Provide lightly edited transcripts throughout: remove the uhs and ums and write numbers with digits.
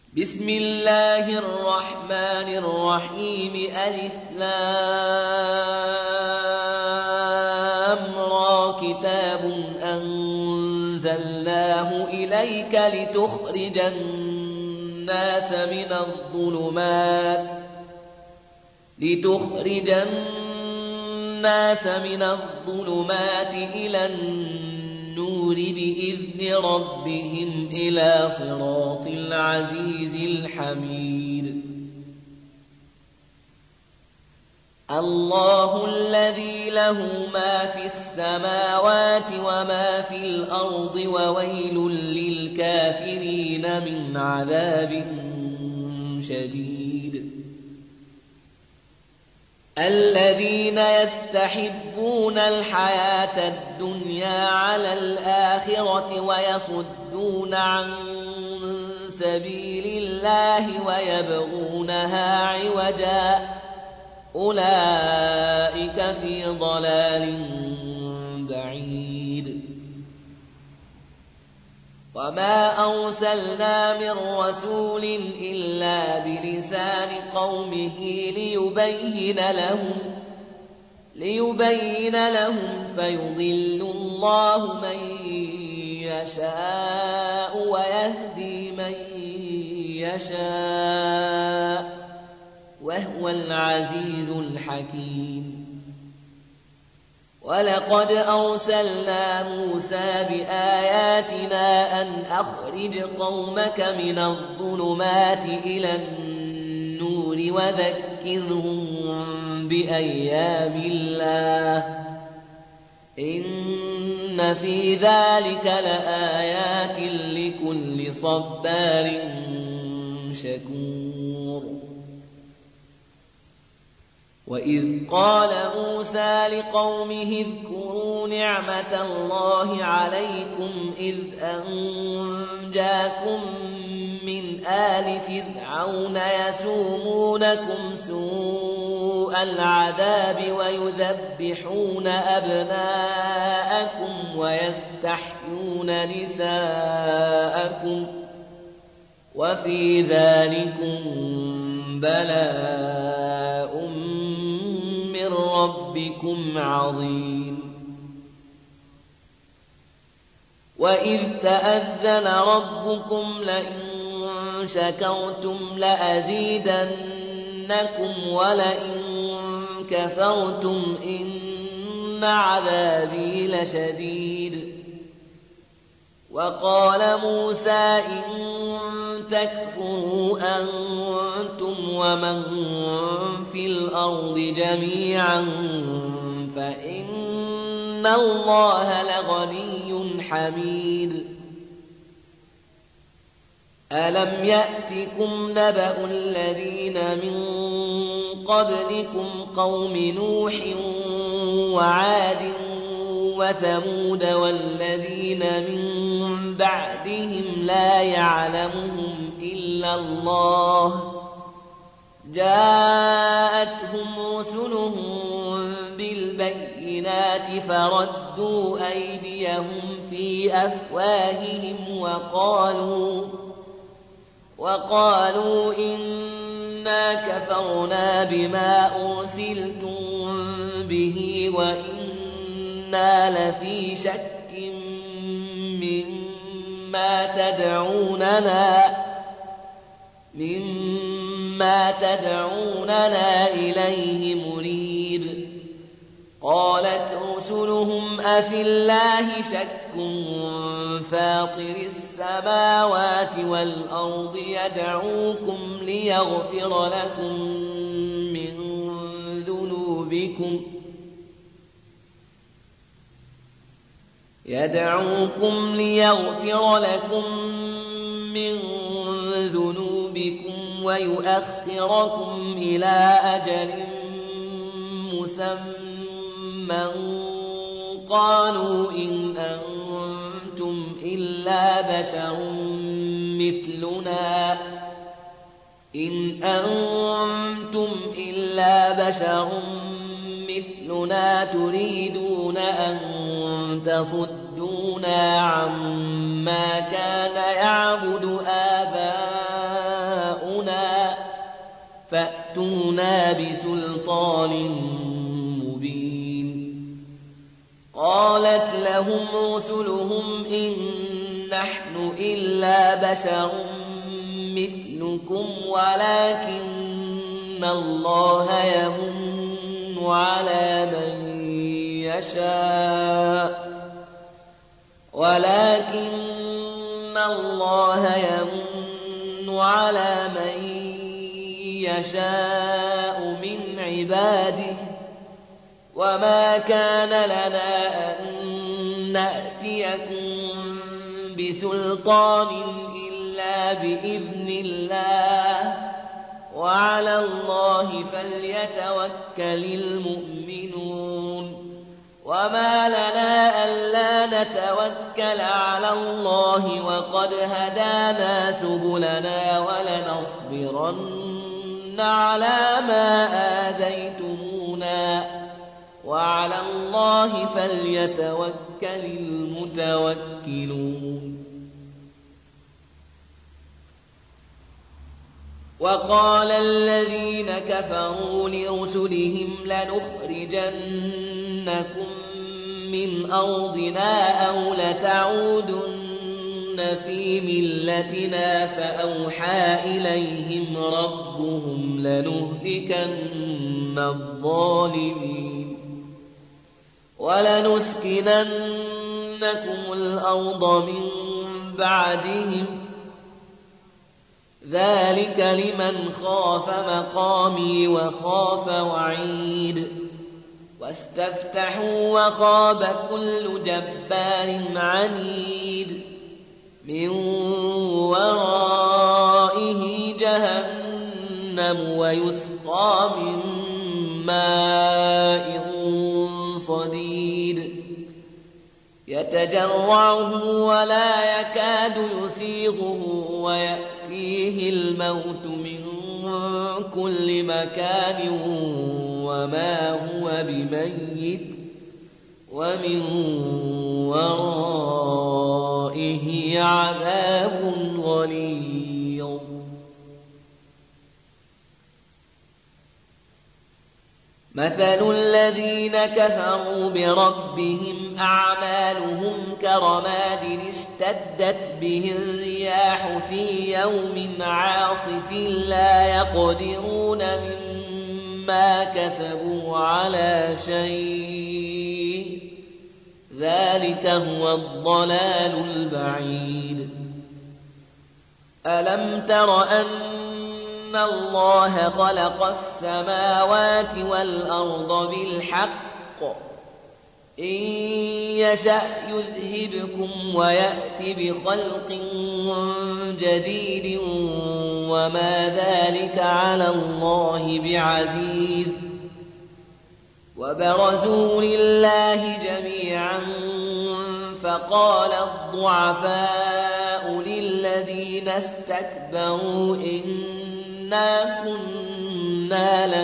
بسم الله الرحمن الرحيم ألف لام را كتاب أنزلناه إليك لتخرج الناس من الظلمات إلى النور بإذن ربهم إلى صراط العزيز الحميد الله الذي له ما في السماوات وما في الأرض وويل للكافرين من عذاب شديد الذين يستحبون الحياة الدنيا على الآخرة ويصدون عن سبيل الله ويبغونها عوجا أولئك في ضلال بعيد وما أرسلنا من رسول إلا بلسان قومه ليبين لهم فيضل الله من يشاء ويهدي من يشاء وهو العزيز الحكيم ولقد أرسلنا موسى بآياتنا أن أخرج قومك من الظلمات إلى النور وذكرهم بأيام الله إن في ذلك لآيات لكل صبار شكور وإذ قال موسى لقومه اذكروا نعمة الله عليكم إذ أنجاكم من آل فرعون يسومونكم سوء العذاب ويذبحون أبناءكم ويستحيون نساءكم وفي ذلكم بلاء من ربكم عظيم وإذ تأذن ربكم لئن شكرتم لأزيدنكم ولئن كفرتم إن عذابي لشديد وقال موسى إن تكفروا أنتم ومن في الأرض جميعا فإن الله لغني حميد ألم يأتكم نبأ الذين من قبلكم قوم نوح وعاد وثمود والذين من بعدهم لا يعلمهم إلا الله جاءتهم رسلهم بالبينات فردوا أيديهم في أفواههم وقالوا إنا كفرنا بما أرسلتم به وإنا لفي شك مما تدعوننا إليه مريب قالت رسلهم أفي الله شك فاطر السماوات والأرض يدعوكم ليغفر لكم من ذنوبكم ويؤخركم إلى أجل مسمى قالوا إن أنتم إلا بشر مثلنا تريدون أن تصدونا عما كان يعبد آباؤنا فأتونا بسلطان مبين. قالت لهم رسلهم إن نحن إلا بشر مثلكم ولكن الله يمن على من يشاء من عباده وما كان لنا أن نأتيكم بسلطان إلا بإذن الله وعلى الله فليتوكل المؤمنون. وما لنا ألا نتوكل على الله وقد هدانا سبلنا ولنصبرن على ما آذيتمونا وعلى الله فليتوكل المتوكلون. وقال الذين كفروا لرسلهم لنخرجنكم من أرضنا أو لتعودن في ملتنا فأوحى إليهم ربهم لنهلكن الظالمين ولنسكننكم الأرض من بعدهم ذلك لمن خاف مقامي وخاف وعيد. واستفتحوا وخاب كل جبار عنيد من ورائه جهنم ويسقى من ماء صديد يتجرعه ولا يكاد يسيغه ويأتيه الموت من كل مكان وما هو بميت ومن ورائه عذاب غليظ. مثل الذين كفروا بربهم أعمالهم كرماد اشتدت به الرياح في يوم عاصف لا يقدرون مما كسبوا على شيء ذلك هو الضلال البعيد. ألم تر أن الله خلق السماوات والأرض بالحق إن يشأ يذهبكم ويأتي بخلق جديد وما ذلك على الله بعزيز. وبرزوا لله جميعا فقال الضعفاء للذين استكبروا إنا كنا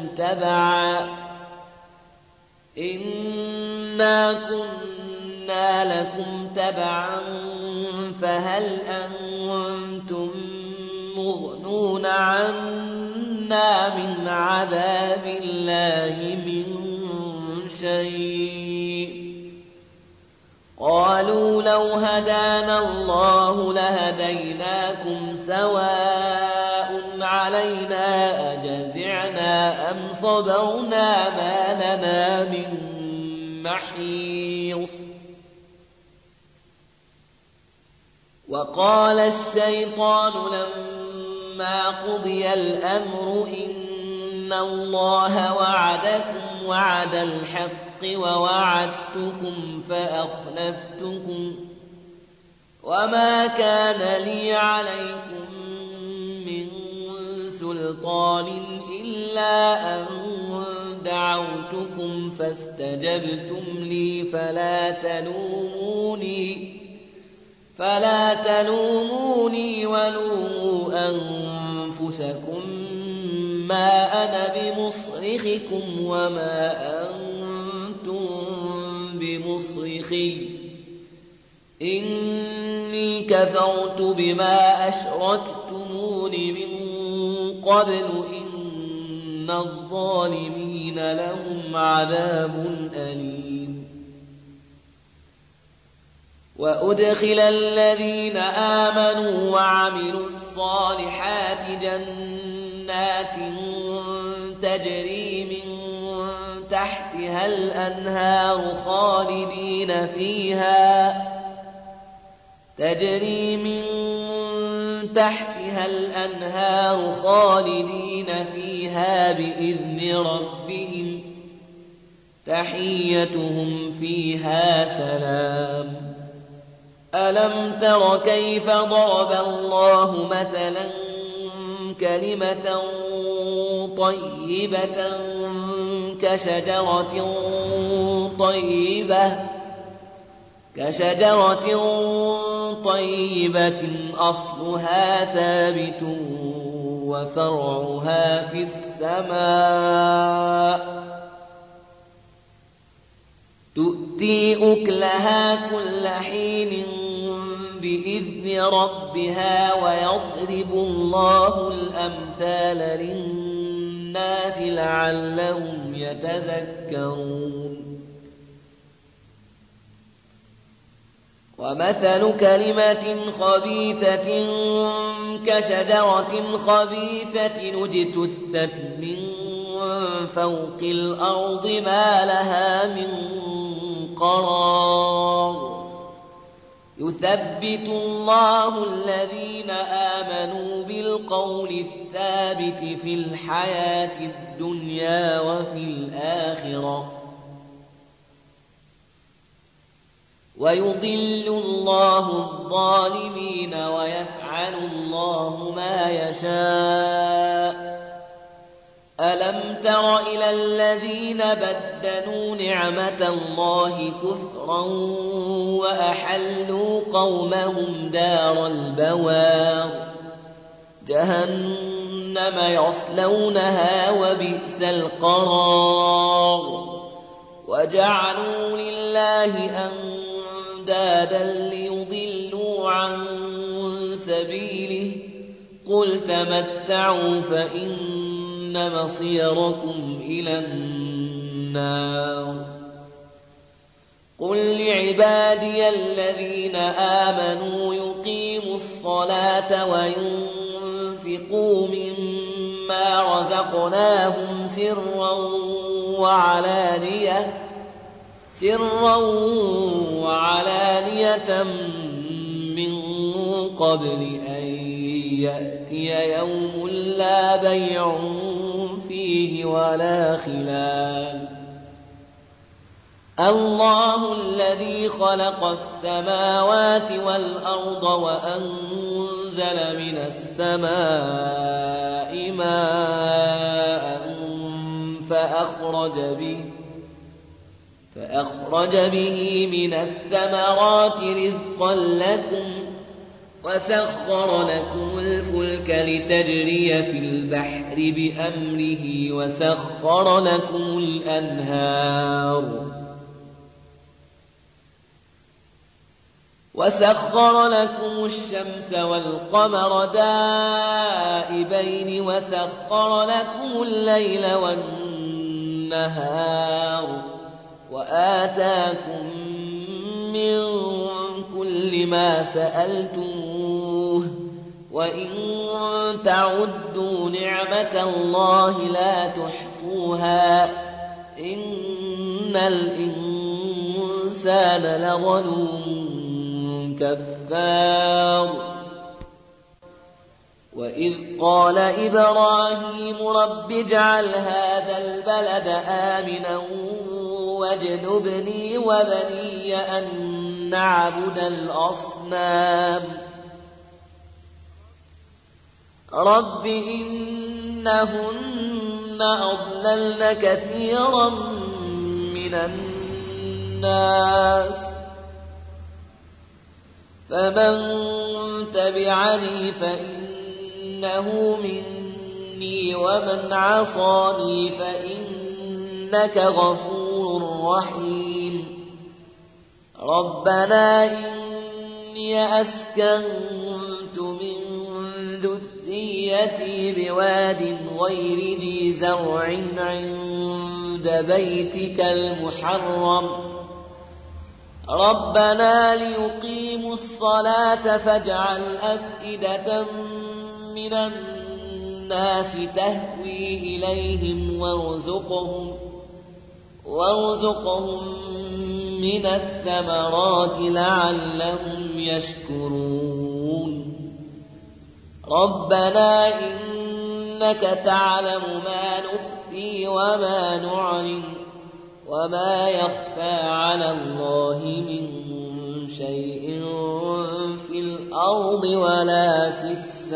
لكم تبعا فهل أنتم مغنون عنا من عذاب الله من شيء؟ قالوا لو هدانا الله لهديناكم سواء علينا أجزعنا أم صبرنا ما لنا من محيص. وقال الشيطان لما قضي الأمر إن الله وعدكم وعد الحق ووعدتكم فأخلفتكم وما كان لي عليكم من سلطان إلا أن دعوتكم فاستجبتم لي فلا تلوموني ولوموا أنفسكم ما أنا بمصرخكم وما أنتم بمصرخي إني كفرت بما أشركتمون من قبل إن إن الظالمين لهم عذاب أليم وأدخل الذين آمنوا وعملوا الصالحات جنات تجري من تحتها الأنهار خالدين فيها بإذن ربهم تحيتهم فيها سلام ألم تر كيف ضرب الله مثلا كلمة طيبة كشجرة طيبة أصلها ثابت وفرعها في السماء تؤتي أكلها كل حين بإذن ربها ويضرب الله الأمثال للناس لعلهم يتذكرون ومثل كلمة خبيثة كشجرة خبيثة اجتثت من فوق الأرض ما لها من قرار يثبت الله الذين آمنوا بالقول الثابت في الحياة الدنيا وفي الآخرة ويضل الله الظالمين ويفعل الله ما يشاء ألم تر إلى الذين بدلوا نعمة الله كفرا وأحلوا قومهم دار البوار جهنم يصلونها وبئس القرار وجعلوا لله أندادا ليضلوا عن سبيله قل تمتعوا فإن مصيركم إلى النار قل لعبادي الذين آمنوا يقيموا الصلاة وينفقوا مما رزقناهم سرا وعلانية من قبل أن يأتي يوم لا بيع فيه ولا خلال الله الذي خلق السماوات والأرض وأنزل من السماء ماء فأخرج به من الثمرات رزقا لكم وسخر لكم الفلك لتجري في البحر بأمره وسخر لكم الأنهار وسخر لكم الشمس والقمر دائبين وسخر لكم الليل والنهار وآتاكم من كل ما سألتموه وإن تعدوا نعمة الله لا تحصوها إن الإنسان لظلوم كفار وإذ قال إبراهيم رب اجعل هذا البلد آمنا واجنبني وبني أن نعبد الأصنام رب إنهن أضللن كثيرا من الناس فمن تبعني فإنه مني ومن عصاني فإنك غفور رحيم ربنا إني أسكنت من ذريتي بواد غير ذي زرع عند بيتك المحرم ربنا ليقيموا الصلاة فاجعل أفئدة من الناس تهوي إليهم وارزقهم من الثمرات لعلهم يشكرون ربنا إنك تعلم ما نخفي وما نعلن وما يخفى على الله من شيء في الأرض ولا في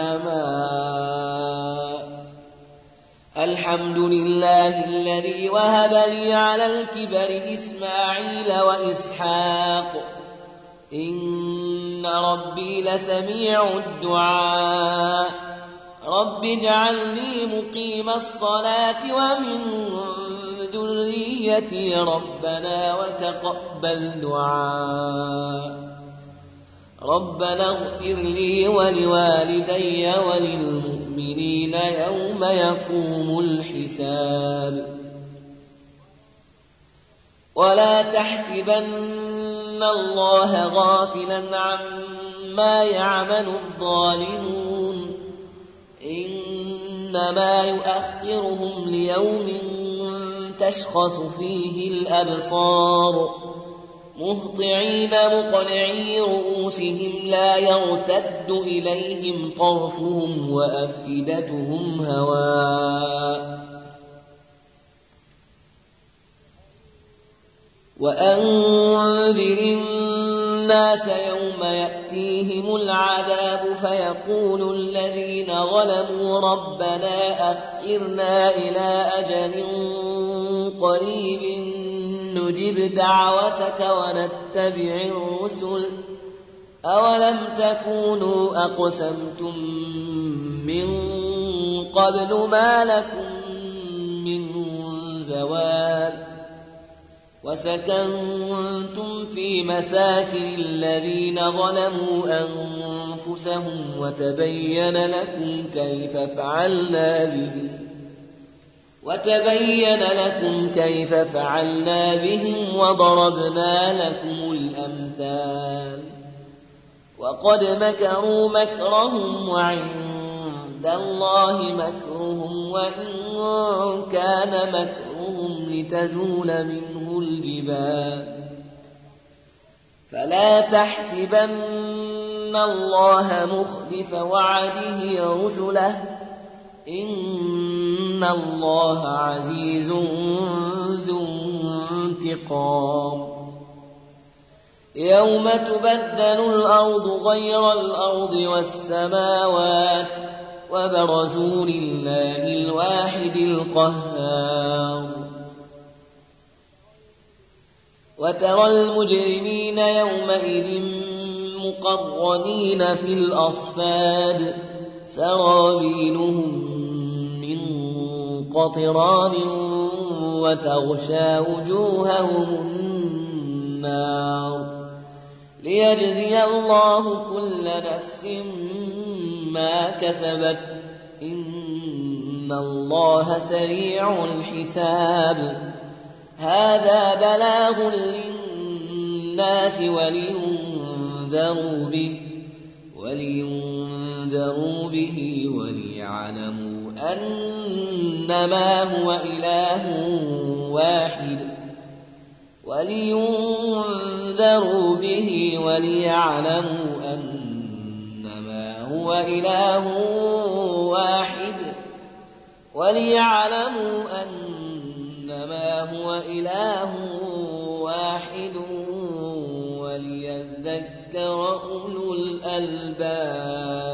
السماء الحمد لله الذي وهب لي على الكبر إسماعيل وإسحاق إن ربي لسميع الدعاء رب اجعلني مقيم الصلاة ومن ذريتي ربنا وتقبل دعاء ربنا اغفر لي ولوالدي وللمؤمنين يوم يقوم الحساب ولا تحسبن الله غافلا عما يعمل الظالمون إنما يؤخرهم ليوم تشخص فيه الأبصار مهطعين مقنعي رؤوسهم لا يرتد إليهم طرفهم وأفئدتهم هواء وأنذر الناس يوم يأتيهم العذاب فيقول الذين ظلموا ربنا أخرنا إلى أجل قريب نجب دعوتك ونتبع الرسل أولم تكونوا أقسمتم من قبل ما لكم من زوال وسكنتم في مساكن الذين ظلموا أنفسهم وتبين لكم كيف فعلنا بهم وضربنا لكم الأمثال وقد مكروا مكرهم وعند الله مكرهم وإن كان مكرهم لتزول منه الجبال فلا تحسبن الله مخلف وعده رسله إن الله عزيز ذو انتقام يوم تبدل الأرض غير الأرض والسماوات وبرزوا لله الواحد القهار وترى المجرمين يومئذ مقرنين في الأصفاد سرابيلهم من قطران وتغشى وجوههم النار ليجزي الله كل نفس ما كسبت إن الله سريع الحساب هذا بلاغ للناس ولينذروا به وليعلموا أنما هو إله واحد ولينذروا به وليعلموا أنما هو إله واحد وليذكر أولو الألباب